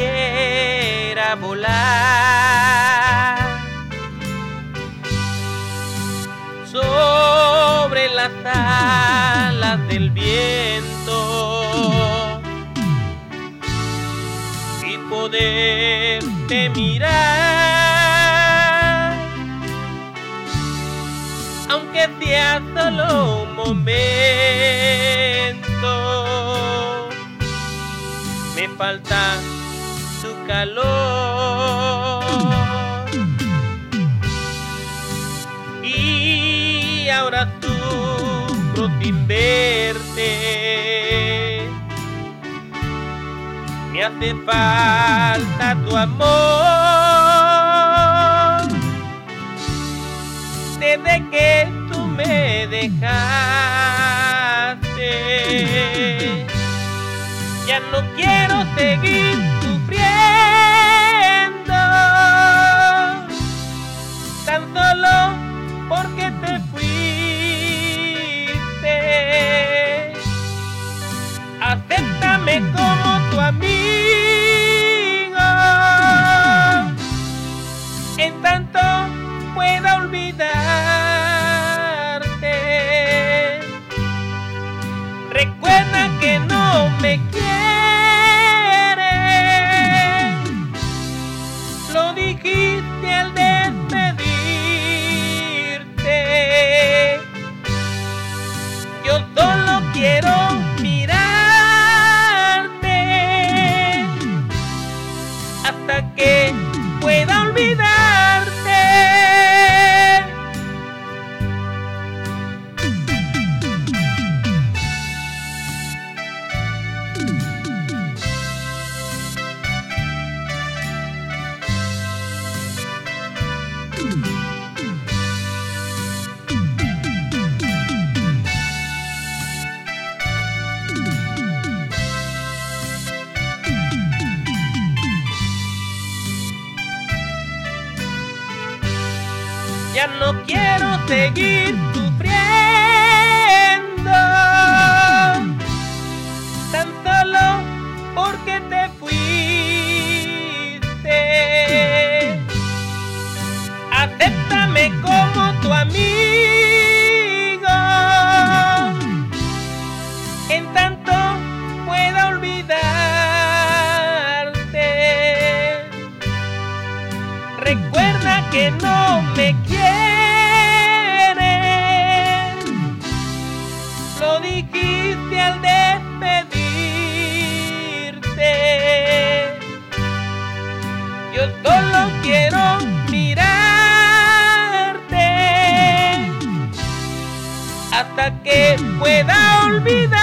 quisiera volar sobre las alas del viento y poderte mirar, aunque sea solo un momento. Me falta tu calor y ahora sufro sin verte. Me hace falta tu amor desde que tú me dejaste. Ya no quiero seguir sufriendo, tan solo porque te fuiste. Acéptame como tu amigo, en tanto pueda olvidarte. Recuerda que no me quieres, lo dijiste al despedirte. Yo solo quiero mirarte hasta que pueda olvidarte. Ya no quiero seguir sufriendo, tan solo porque te fuiste. Acéptame como tu amigo, en tanto pueda olvidarte. Recuerda que no me quieres, lo dijiste al despedirte. Yo solo quiero mirarte hasta que pueda olvidarte.